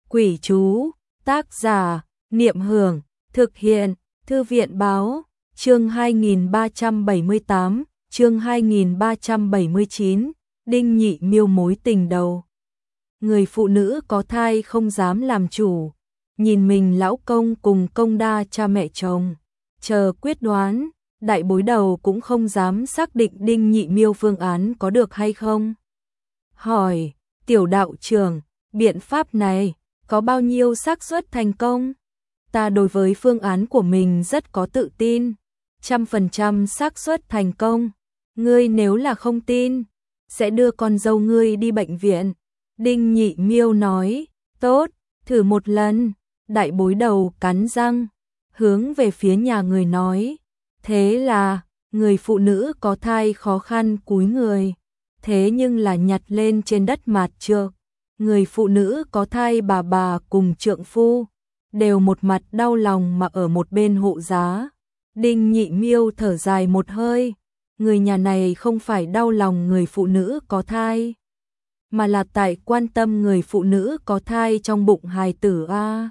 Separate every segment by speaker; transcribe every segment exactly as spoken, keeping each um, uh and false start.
Speaker 1: Quỷ chú, tác giả, Niệm Hưởng, thực hiện, Thư viện báo, chương hai nghìn ba trăm bảy mươi tám, chương hai nghìn ba trăm bảy mươi chín, Đinh Nhị Miêu mối tình đầu. Người phụ nữ có thai không dám làm chủ, nhìn mình lão công cùng công đa cha mẹ chồng, chờ quyết đoán, đại bối đầu cũng không dám xác định Đinh Nhị Miêu phương án có được hay không. Hỏi, tiểu đạo trưởng, biện pháp này có bao nhiêu xác suất thành công? Ta đối với phương án của mình rất có tự tin, trăm phần trăm xác suất thành công. Ngươi nếu là không tin, sẽ đưa con dâu ngươi đi bệnh viện. Đinh Nhị Miêu nói, tốt, thử một lần. Đại bối đầu cắn răng, hướng về phía nhà người nói. Thế là, người phụ nữ có thai khó khăn cúi người. Thế nhưng là nhặt lên trên đất mạt trược. Người phụ nữ có thai bà bà cùng trượng phu, đều một mặt đau lòng mà ở một bên hộ giá. Đinh Nhị Miêu thở dài một hơi, người nhà này không phải đau lòng người phụ nữ có thai, mà là tại quan tâm người phụ nữ có thai trong bụng hài tử a.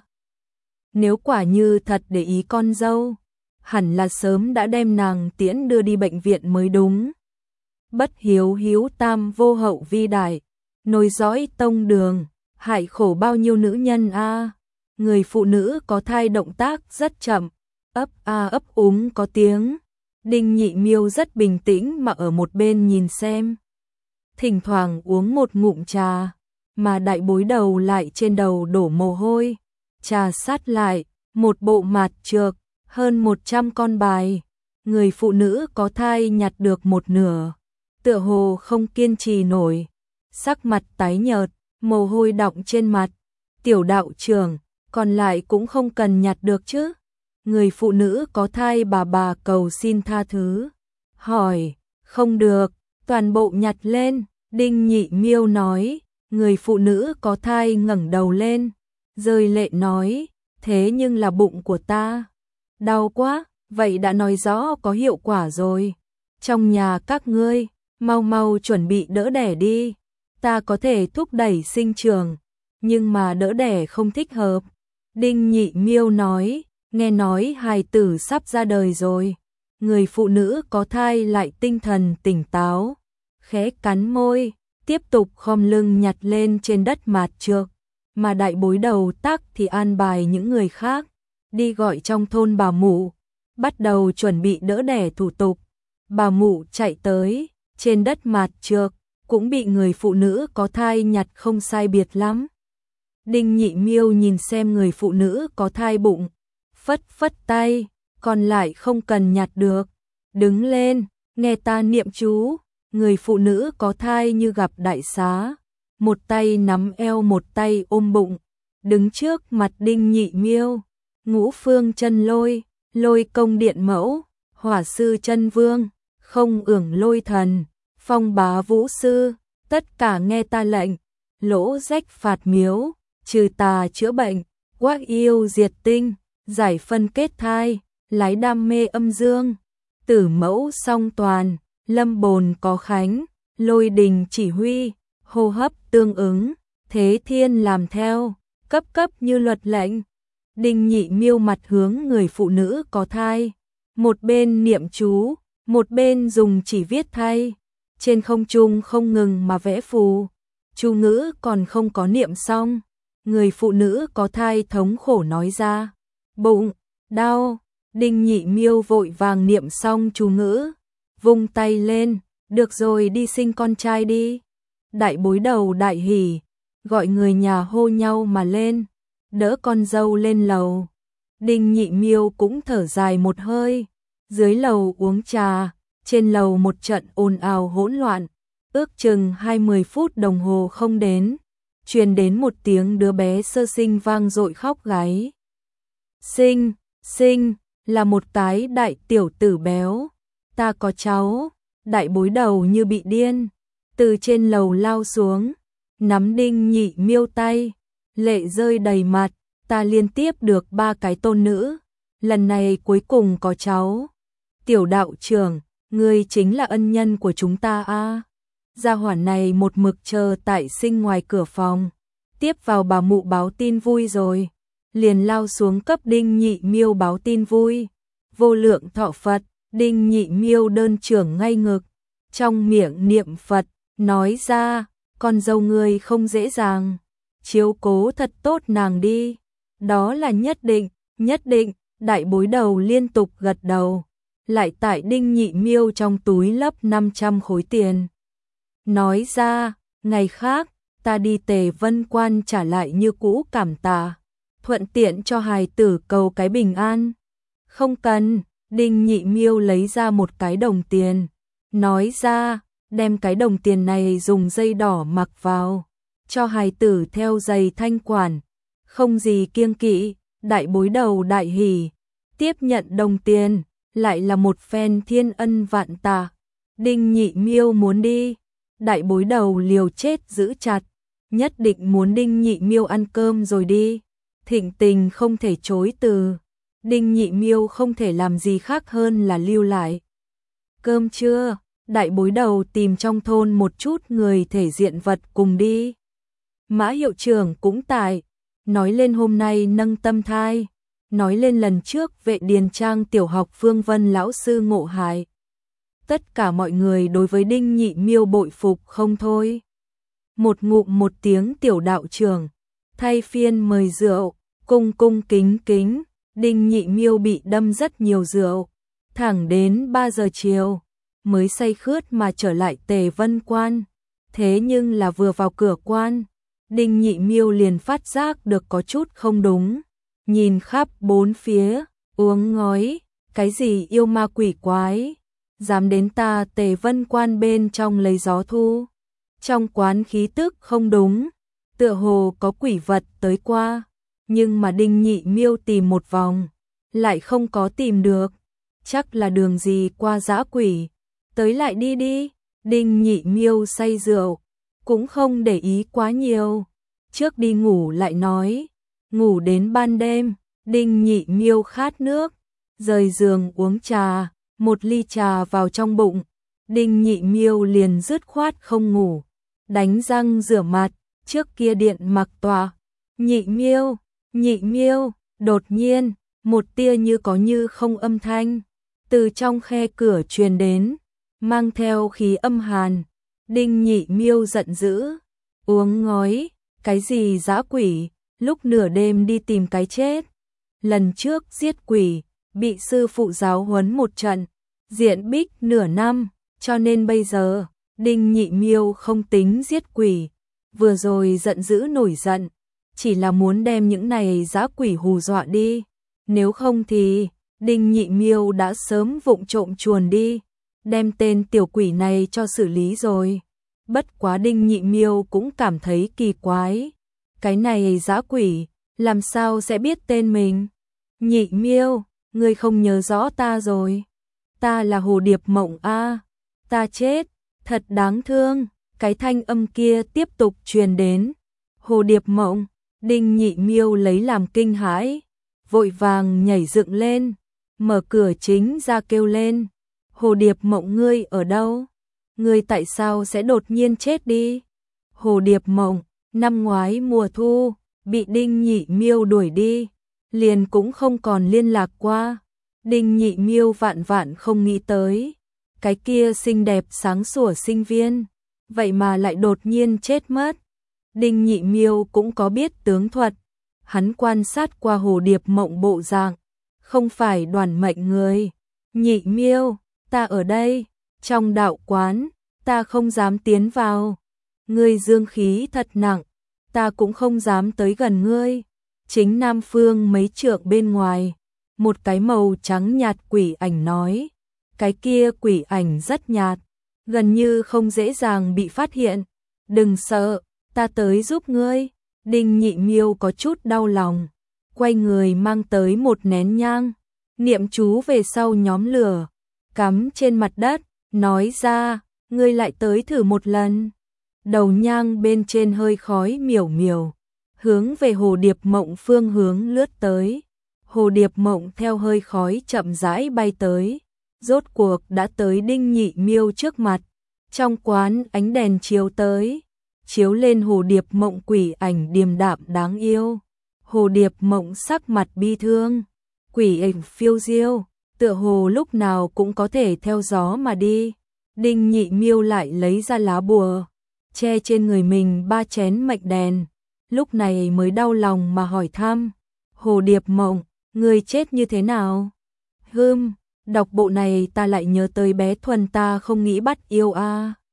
Speaker 1: Nếu quả như thật để ý con dâu, hẳn là sớm đã đem nàng tiễn đưa đi bệnh viện mới đúng. Bất hiếu hiếu tam vô hậu vi đại, nối dõi tông đường, hại khổ bao nhiêu nữ nhân a. Người phụ nữ có thai động tác rất chậm, ấp a ấp úng có tiếng. Đinh Nhị Miêu rất bình tĩnh mà ở một bên nhìn xem, thỉnh thoảng uống một ngụm trà, mà đại bối đầu lại trên đầu đổ mồ hôi. Trà sát lại, một bộ mạt trược, hơn một trăm con bài. Người phụ nữ có thai nhặt được một nửa, tựa hồ không kiên trì nổi, sắc mặt tái nhợt, mồ hôi đọng trên mặt. Tiểu đạo trưởng, còn lại cũng không cần nhặt được chứ? Người phụ nữ có thai bà bà cầu xin tha thứ. Hỏi, không được, toàn bộ nhặt lên. Đinh Nhị Miêu nói. Người phụ nữ có thai ngẩng đầu lên, rơi lệ nói, thế nhưng là bụng của ta đau quá. Vậy đã nói rõ có hiệu quả rồi. Trong nhà các ngươi, mau mau chuẩn bị đỡ đẻ đi. Ta có thể thúc đẩy sinh trưởng, nhưng mà đỡ đẻ không thích hợp. Đinh Nhị Miêu nói, nghe nói hài tử sắp ra đời rồi. Người phụ nữ có thai lại tinh thần tỉnh táo, khẽ cắn môi, tiếp tục khom lưng nhặt lên trên đất mạt trược. Mà đại bối đầu tác thì an bài những người khác, đi gọi trong thôn bà mụ, bắt đầu chuẩn bị đỡ đẻ thủ tục. Bà mụ chạy tới, trên đất mạt trược, cũng bị người phụ nữ có thai nhặt không sai biệt lắm. Đinh Nhị Miêu nhìn xem người phụ nữ có thai bụng, phất phất tay, còn lại không cần nhặt được. Đứng lên, nghe ta niệm chú. Người phụ nữ có thai như gặp đại xá, một tay nắm eo một tay ôm bụng, đứng trước mặt Đinh Nhị Miêu. Ngũ phương chân lôi, lôi công điện mẫu, hỏa sư chân vương, không ưởng lôi thần, phong bá vũ sư, tất cả nghe ta lệnh. Lỗ rách phạt miếu, trừ tà chữa bệnh, quác yêu diệt tinh, giải phân kết thai, lái đam mê âm dương, tử mẫu song toàn, lâm bồn có khánh, lôi đình chỉ huy, hô hấp tương ứng, thế thiên làm theo, cấp cấp như luật lệnh. Đinh Nhị Miêu mặt hướng người phụ nữ có thai, một bên niệm chú, một bên dùng chỉ viết thay, trên không trung không ngừng mà vẽ phù. Chú ngữ còn không có niệm xong, người phụ nữ có thai thống khổ nói ra, bụng đau. Đinh Nhị Miêu vội vàng niệm xong chú ngữ, vung tay lên, được rồi, đi sinh con trai đi. Đại bối đầu đại hỉ, gọi người nhà hô nhau mà lên, đỡ con dâu lên lầu. Đinh Nhị Miêu cũng thở dài một hơi, dưới lầu uống trà, trên lầu một trận ồn ào hỗn loạn. Ước chừng hai mươi phút đồng hồ không đến, truyền đến một tiếng đứa bé sơ sinh vang dội khóc gáy. Sinh, sinh, là một cái đại tiểu tử béo. Ta có cháu. Đại bối đầu như bị điên, từ trên lầu lao xuống, nắm Đinh Nhị Miêu tay, lệ rơi đầy mặt. Ta liên tiếp được ba cái tôn nữ, lần này cuối cùng có cháu. Tiểu đạo trưởng, ngươi chính là ân nhân của chúng ta a. Gia hỏa này một mực chờ tại sinh ngoài cửa phòng, tiếp vào bà mụ báo tin vui rồi, liền lao xuống cấp Đinh Nhị Miêu báo tin vui. Vô lượng thọ Phật, Đinh Nhị Miêu đơn trưởng ngay ngực, trong miệng niệm Phật, nói ra, con dâu ngươi không dễ dàng, chiếu cố thật tốt nàng đi. Đó là nhất định, nhất định, đại bối đầu liên tục gật đầu, lại tại Đinh Nhị Miêu trong túi lấp năm trăm khối tiền. Nói ra, ngày khác, ta đi Tề Vân Quan trả lại như cũ cảm tạ, thuận tiện cho hài tử cầu cái bình an. Không cần, Đinh Nhị Miêu lấy ra một cái đồng tiền, nói ra, đem cái đồng tiền này dùng dây đỏ mặc vào, cho hài tử theo giày thanh quản, không gì kiêng kỵ. Đại bối đầu đại hỉ, tiếp nhận đồng tiền, lại là một phen thiên ân vạn tạ. Đinh Nhị Miêu muốn đi, đại bối đầu liều chết giữ chặt, nhất định muốn Đinh Nhị Miêu ăn cơm rồi đi. Thịnh Tình không thể chối từ, Đinh Nhị Miêu không thể làm gì khác hơn là lưu lại. Cơm trưa, đại bối đầu tìm trong thôn một chút người thể diện vật cùng đi. Mã hiệu trưởng cũng tại, nói lên hôm nay nâng tâm thai, nói lên lần trước vệ điền trang tiểu học Phương Vân lão sư ngộ hại. Tất cả mọi người đối với Đinh Nhị Miêu bội phục không thôi. Một ngụm một tiếng tiểu đạo trưởng, thay phiên mời rượu, cung cung kính kính, Đinh Nhị Miêu bị đâm rất nhiều rượu, thẳng đến ba giờ chiều, mới say khướt mà trở lại Tề Vân Quan. Thế nhưng là vừa vào cửa quan, Đinh Nhị Miêu liền phát giác được có chút không đúng, nhìn khắp bốn phía, uống ngói, cái gì yêu ma quỷ quái, dám đến ta Tề Vân Quan bên trong lấy gió thu. Trong quán khí tức không đúng, tựa hồ có quỷ vật tới qua, nhưng mà Đinh Nhị Miêu tìm một vòng, lại không có tìm được, chắc là đường gì qua dã quỷ, tới lại đi đi. Đinh Nhị Miêu say rượu, cũng không để ý quá nhiều, trước đi ngủ lại nói, ngủ đến ban đêm, Đinh Nhị Miêu khát nước, rời giường uống trà, một ly trà vào trong bụng, Đinh Nhị Miêu liền dứt khoát không ngủ, đánh răng rửa mặt, trước kia điện mặc tòa. Nhị Miêu, Nhị Miêu, đột nhiên, một tia như có như không âm thanh, từ trong khe cửa truyền đến, mang theo khí âm hàn. Đinh Nhị Miêu giận dữ, uống ngói, cái gì dã quỷ, lúc nửa đêm đi tìm cái chết. Lần trước giết quỷ, bị sư phụ giáo huấn một trận, diện bích nửa năm, cho nên bây giờ, Đinh Nhị Miêu không tính giết quỷ, vừa rồi giận dữ nổi giận, chỉ là muốn đem những này dã quỷ hù dọa đi, nếu không thì, Đinh Nhị Miêu đã sớm vụng trộm chuồn đi, đem tên tiểu quỷ này cho xử lý rồi. Bất quá Đinh Nhị Miêu cũng cảm thấy kỳ quái, cái này dã quỷ, làm sao sẽ biết tên mình? Nhị Miêu, ngươi không nhớ rõ ta rồi, ta là Hồ Điệp Mộng a, ta chết, thật đáng thương. Cái thanh âm kia tiếp tục truyền đến. Hồ Điệp Mộng, Đinh Nhị Miêu lấy làm kinh hãi, vội vàng nhảy dựng lên, mở cửa chính ra kêu lên, Hồ Điệp Mộng ngươi ở đâu? Ngươi tại sao sẽ đột nhiên chết đi? Hồ Điệp Mộng, năm ngoái mùa thu, bị Đinh Nhị Miêu đuổi đi, liền cũng không còn liên lạc qua. Đinh Nhị Miêu vạn vạn không nghĩ tới, cái kia xinh đẹp sáng sủa sinh viên, vậy mà lại đột nhiên chết mất. Đinh Nhị Miêu cũng có biết tướng thuật, hắn quan sát qua Hồ Điệp Mộng bộ dạng, không phải đoàn mệnh người. Nhị Miêu, ta ở đây, trong đạo quán, ta không dám tiến vào. Ngươi dương khí thật nặng, ta cũng không dám tới gần ngươi. Chính Nam Phương mấy trượng bên ngoài, một cái màu trắng nhạt quỷ ảnh nói, cái kia quỷ ảnh rất nhạt, gần như không dễ dàng bị phát hiện. Đừng sợ, ta tới giúp ngươi. Đinh Nhị Miêu có chút đau lòng, quay người mang tới một nén nhang, niệm chú về sau nhóm lửa, cắm trên mặt đất, nói ra, ngươi lại tới thử một lần. Đầu nhang bên trên hơi khói miểu miểu, hướng về Hồ Điệp Mộng phương hướng lướt tới. Hồ Điệp Mộng theo hơi khói chậm rãi bay tới, rốt cuộc đã tới Đinh Nhị Miêu trước mặt. Trong quán ánh đèn chiếu tới, chiếu lên Hồ Điệp Mộng quỷ ảnh điềm đạm đáng yêu. Hồ Điệp Mộng sắc mặt bi thương, quỷ ảnh phiêu diêu, tựa hồ lúc nào cũng có thể theo gió mà đi. Đinh Nhị Miêu lại lấy ra lá bùa, che trên người mình ba chén mệnh đèn, lúc này mới đau lòng mà hỏi thăm, Hồ Điệp Mộng, người chết như thế nào? Hưm, đọc bộ này ta lại nhớ tới bé Thuần ta không nghĩ bắt yêu a. À.